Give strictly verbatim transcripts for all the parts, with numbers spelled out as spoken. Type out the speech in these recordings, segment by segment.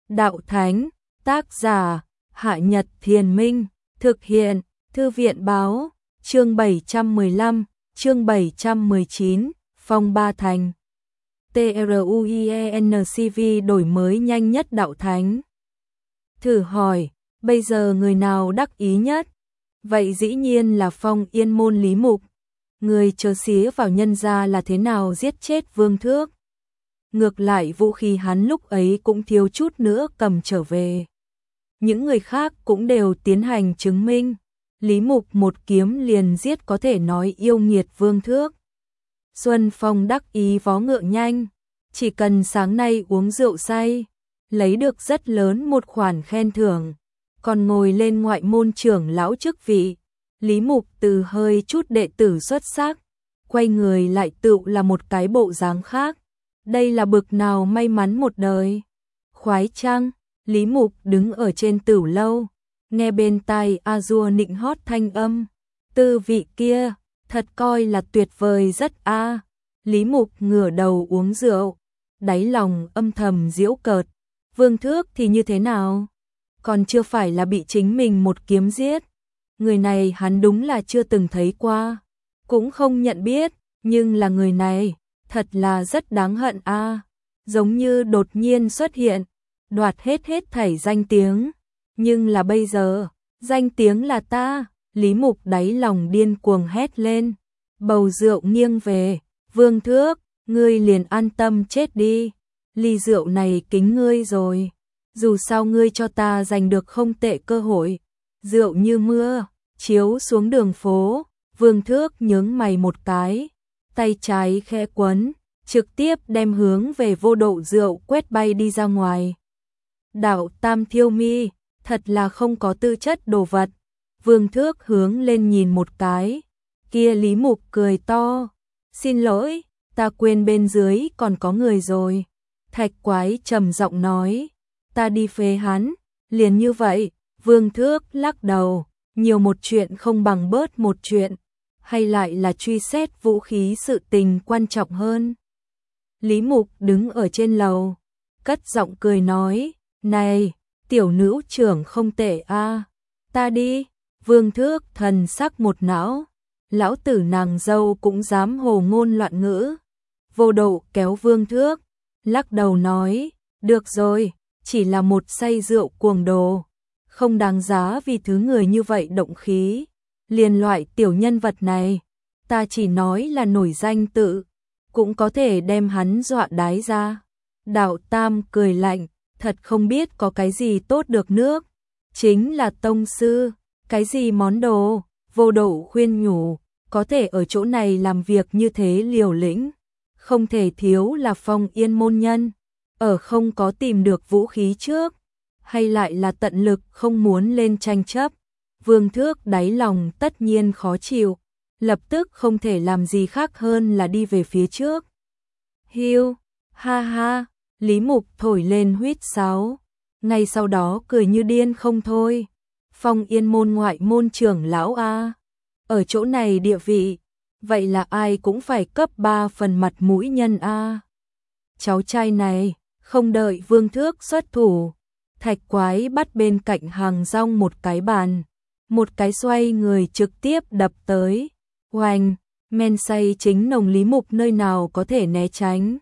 Đạo Thánh, tác giả, Hạ Nhật Thiền Minh, thực hiện, Thư viện Báo, chương bảy trăm mười lăm, chương bảy trăm mười chín, Phong Ba Thành. TRUIENCV đổi mới nhanh nhất Đạo Thánh. Thử hỏi, bây giờ người nào đắc ý nhất? Vậy dĩ nhiên là Phong Yên Môn Lý Mục. Người chớ xía vào nhân gia là thế nào giết chết Vương Thước. Ngược lại vũ khí hắn lúc ấy cũng thiếu chút nữa cầm trở về. Những người khác cũng đều tiến hành chứng minh. Lý Mục một kiếm liền giết có thể nói yêu nghiệt Vương Thước. Xuân Phong đắc ý vó ngựa nhanh. Chỉ cần sáng nay uống rượu say, lấy được rất lớn một khoản khen thưởng, còn ngồi lên ngoại môn trưởng lão chức vị. Lý Mục từ hơi chút đệ tử xuất sắc, quay người lại tựu là một cái bộ dáng khác. Đây là bực nào may mắn một đời. Khoái chăng? Lý Mục đứng ở trên tửu lâu, nghe bên tai A-dua nịnh hót thanh âm. Tư vị kia, thật coi là tuyệt vời rất a. Lý Mục ngửa đầu uống rượu, đáy lòng âm thầm giễu cợt. Vương Thước thì như thế nào? Còn chưa phải là bị chính mình một kiếm giết. Người này hắn đúng là chưa từng thấy qua, cũng không nhận biết, nhưng là người này, thật là rất đáng hận a. Giống như đột nhiên xuất hiện, đoạt hết hết thảy danh tiếng. Nhưng là bây giờ, danh tiếng là ta. Lý Mục đáy lòng điên cuồng hét lên. Bầu rượu nghiêng về. Vương Thước, ngươi liền an tâm chết đi. Ly rượu này kính ngươi rồi. Dù sao ngươi cho ta giành được không tệ cơ hội. Rượu như mưa, chiếu xuống đường phố. Vương Thước nhướng mày một cái, tay trái khẽ quấn, trực tiếp đem hướng về vô độ rượu quét bay đi ra ngoài. Đạo Tam Thiêu Mi, thật là không có tư chất đồ vật. Vương Thước hướng lên nhìn một cái, kia Lý Mục cười to. Xin lỗi, ta quên bên dưới còn có người rồi. Thạch Quái trầm giọng nói, ta đi phế hắn. Liền như vậy, Vương Thước lắc đầu, nhiều một chuyện không bằng bớt một chuyện. Hay lại là truy xét vũ khí sự tình quan trọng hơn. Lý Mục đứng ở trên lầu, cất giọng cười nói, này, tiểu nữ trưởng không tệ a, ta đi. Vương Thước thần sắc một não, lão tử nàng dâu cũng dám hồ ngôn loạn ngữ. Vô độ kéo Vương Thước, lắc đầu nói, được rồi, chỉ là một say rượu cuồng đồ, không đáng giá vì thứ người như vậy động khí. Liền loại tiểu nhân vật này, ta chỉ nói là nổi danh tự, cũng có thể đem hắn dọa đái ra. Đạo Tam cười lạnh, thật không biết có cái gì tốt được nước. Chính là tông sư, cái gì món đồ. Vô độ khuyên nhủ, có thể ở chỗ này làm việc như thế liều lĩnh, không thể thiếu là Phong Yên môn nhân. Ở không có tìm được vũ khí trước, hay lại là tận lực không muốn lên tranh chấp. Vương Thước đáy lòng tất nhiên khó chịu, lập tức không thể làm gì khác hơn là đi về phía trước. Hiu, ha ha, Lý Mục thổi lên huýt sáo, ngay sau đó cười như điên không thôi. Phong Yên môn ngoại môn trưởng lão a, ở chỗ này địa vị, vậy là ai cũng phải cấp ba phần mặt mũi nhân a. Cháu trai này, không đợi Vương Thước xuất thủ, Thạch Quái bắt bên cạnh hàng rong một cái bàn. Một cái xoay người trực tiếp đập tới. Oanh, men say chính nồng Lý Mục nơi nào có thể né tránh.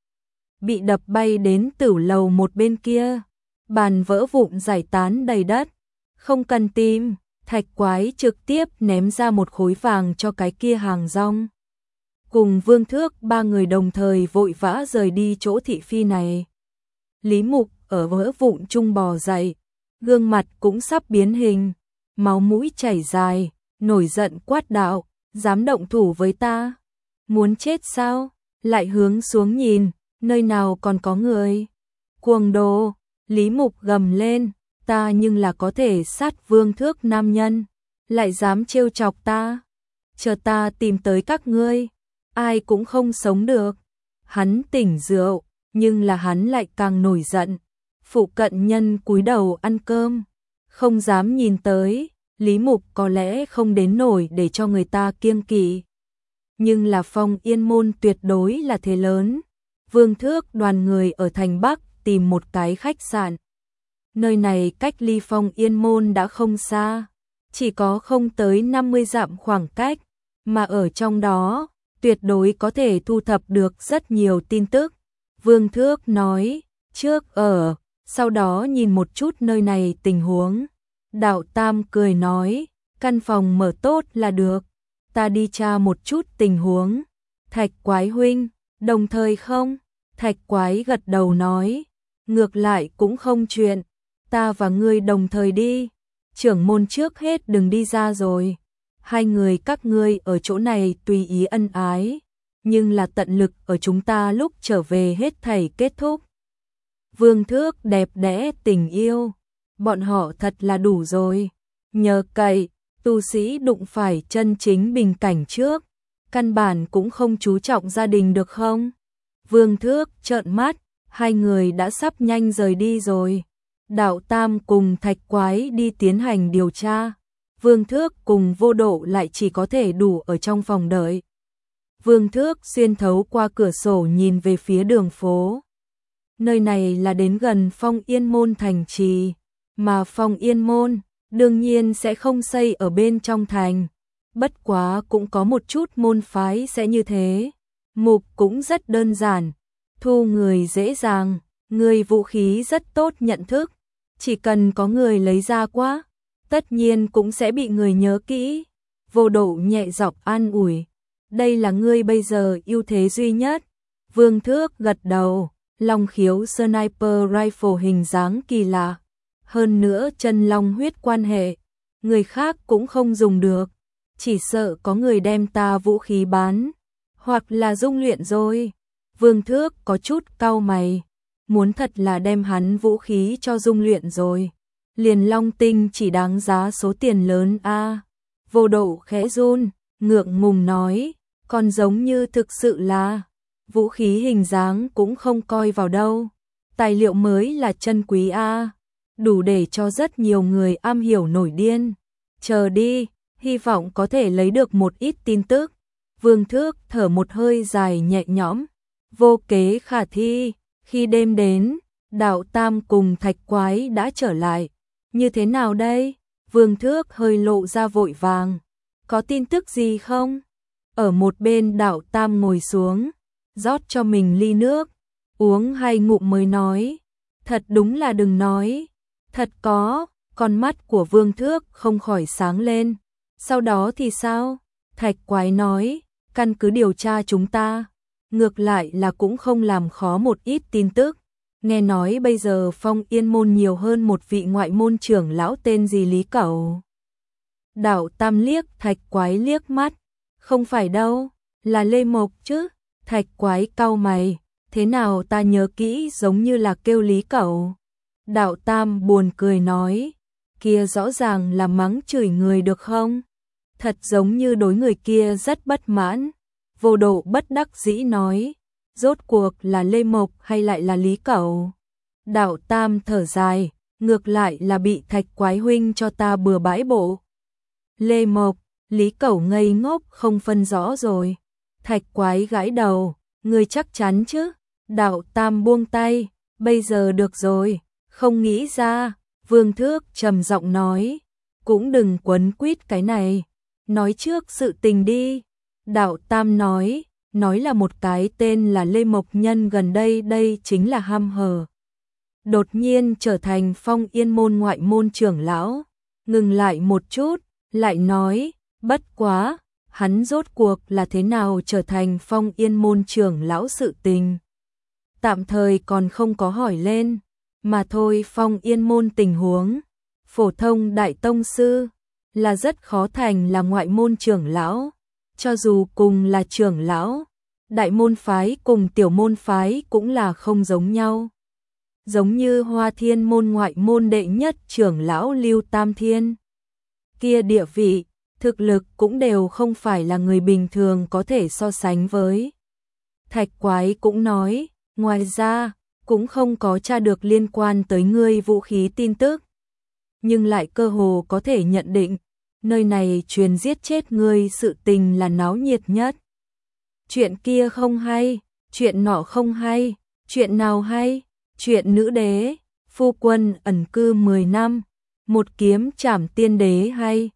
Bị đập bay đến tửu lầu một bên kia. Bàn vỡ vụn giải tán đầy đất. Không cần tìm, Thạch Quái trực tiếp ném ra một khối vàng cho cái kia hàng rong. Cùng Vương Thước ba người đồng thời vội vã rời đi chỗ thị phi này. Lý Mục ở vỡ vụn chung bò dậy, gương mặt cũng sắp biến hình. Máu mũi chảy dài, nổi giận quát đạo, dám động thủ với ta? Muốn chết sao? Lại hướng xuống nhìn, nơi nào còn có người? Cuồng đồ, Lý Mục gầm lên, ta nhưng là có thể sát Vương Thước nam nhân, lại dám trêu chọc ta? Chờ ta tìm tới các ngươi, ai cũng không sống được. Hắn tỉnh rượu, nhưng là hắn lại càng nổi giận. Phụ cận nhân cúi đầu ăn cơm, không dám nhìn tới. Lý Mục có lẽ không đến nổi để cho người ta kiêng kỵ, nhưng là Phong Yên môn tuyệt đối là thế lớn. Vương Thước đoàn người ở thành Bắc tìm một cái khách sạn, Nơi này cách ly Phong Yên Môn đã không xa, chỉ có không tới năm mươi dặm khoảng cách, mà ở trong đó, tuyệt đối có thể thu thập được rất nhiều tin tức. Vương Thước nói, trước ở, sau đó nhìn một chút nơi này tình huống. Đạo Tam cười nói, căn phòng mở tốt là được, ta đi tra một chút tình huống. Thạch Quái huynh, đồng thời không? Thạch Quái gật đầu nói, ngược lại cũng không chuyện, ta và ngươi đồng thời đi, trưởng môn trước hết đừng đi ra rồi. Hai người các ngươi ở chỗ này tùy ý ân ái, nhưng là tận lực ở chúng ta lúc trở về hết thảy kết thúc. Vương Thước đẹp đẽ tình yêu, bọn họ thật là đủ rồi. Nhờ cậy, tu sĩ đụng phải chân chính bình cảnh trước, căn bản cũng không chú trọng gia đình được không? Vương Thước trợn mắt, hai người đã sắp nhanh rời đi rồi. Đạo Tam cùng Thạch Quái đi tiến hành điều tra. Vương Thước cùng Vô Độ lại chỉ có thể đủ ở trong phòng đợi. Vương Thước xuyên thấu qua cửa sổ nhìn về phía đường phố. Nơi này là đến gần Phong Yên Môn thành trì, mà Phong Yên Môn đương nhiên sẽ không xây ở bên trong thành. Bất quá cũng có một chút môn phái sẽ như thế. Mục cũng rất đơn giản, thu người dễ dàng, người vũ khí rất tốt nhận thức, chỉ cần có người lấy ra quá, tất nhiên cũng sẽ bị người nhớ kỹ. Vô Độ nhẹ giọng an ủi, đây là ngươi bây giờ ưu thế duy nhất. Vương Thước gật đầu, long khiếu sniper rifle hình dáng kỳ lạ, hơn nữa chân long huyết quan hệ, người khác cũng không dùng được, chỉ sợ có người đem ta vũ khí bán, hoặc là dung luyện rồi. Vương Thước có chút cau mày, muốn thật là đem hắn vũ khí cho dung luyện rồi, liền long tinh chỉ đáng giá số tiền lớn a. À. Vô Độ khẽ run, ngượng ngùng nói, còn giống như thực sự là vũ khí hình dáng cũng không coi vào đâu, tài liệu mới là chân quý a, à. Đủ để cho rất nhiều người am hiểu nổi điên. Chờ đi, hy vọng có thể lấy được một ít tin tức. Vương Thước thở một hơi dài nhẹ nhõm, vô kế khả thi. Khi đêm đến, Đạo Tam cùng Thạch Quái đã trở lại. Như thế nào đây? Vương Thước hơi lộ ra vội vàng. Có tin tức gì không? Ở một bên Đạo Tam ngồi xuống, rót cho mình ly nước, uống hai ngụm mới nói. Thật đúng là đừng nói. Thật có, con mắt của Vương Thước không khỏi sáng lên. Sau đó thì sao? Thạch Quái nói, căn cứ điều tra chúng ta, ngược lại là cũng không làm khó một ít tin tức. Nghe nói bây giờ Phong Yên Môn nhiều hơn một vị ngoại môn trưởng lão tên gì Lý Cẩu. Đạo Tam liếc Thạch Quái liếc mắt, không phải đâu, là Lê Mộc chứ. Thạch Quái cau mày, thế nào ta nhớ kỹ giống như là kêu Lý Cẩu. Đạo Tam buồn cười nói, kia rõ ràng là mắng chửi người được không? Thật giống như đối người kia rất bất mãn. Vô Độ bất đắc dĩ nói, rốt cuộc là Lê Mộc hay lại là Lý Cẩu? Đạo Tam thở dài, ngược lại là bị Thạch Quái huynh cho ta bừa bãi bộ. Lê Mộc, Lý Cẩu ngây ngốc không phân rõ rồi. Thạch Quái gãi đầu, người chắc chắn chứ? Đạo Tam buông tay, bây giờ được rồi, không nghĩ ra. Vương Thước trầm giọng nói, cũng đừng quấn quýt cái này, nói trước sự tình đi. Đạo Tam nói, nói là một cái tên là Lê Mộc nhân gần đây đây chính là ham hở. Đột nhiên trở thành Phong Yên Môn ngoại môn trưởng lão, ngừng lại một chút, lại nói, bất quá, hắn rốt cuộc là thế nào trở thành Phong Yên Môn trưởng lão sự tình. Tạm thời còn không có hỏi lên, mà thôi. Phong Yên Môn tình huống, phổ thông đại tông sư, là rất khó thành là ngoại môn trưởng lão. Cho dù cùng là trưởng lão, đại môn phái cùng tiểu môn phái cũng là không giống nhau. Giống như Hoa Thiên môn ngoại môn đệ nhất trưởng lão Lưu Tam Thiên, kia địa vị, thực lực cũng đều không phải là người bình thường có thể so sánh với. Thạch Quái cũng nói, ngoài ra, cũng không có tra được liên quan tới ngươi vũ khí tin tức. Nhưng lại cơ hồ có thể nhận định, nơi này truyền giết chết ngươi sự tình là náo nhiệt nhất. Chuyện kia không hay, chuyện nọ không hay, chuyện nào hay, chuyện nữ đế, phu quân ẩn cư mười năm, một kiếm trảm tiên đế hay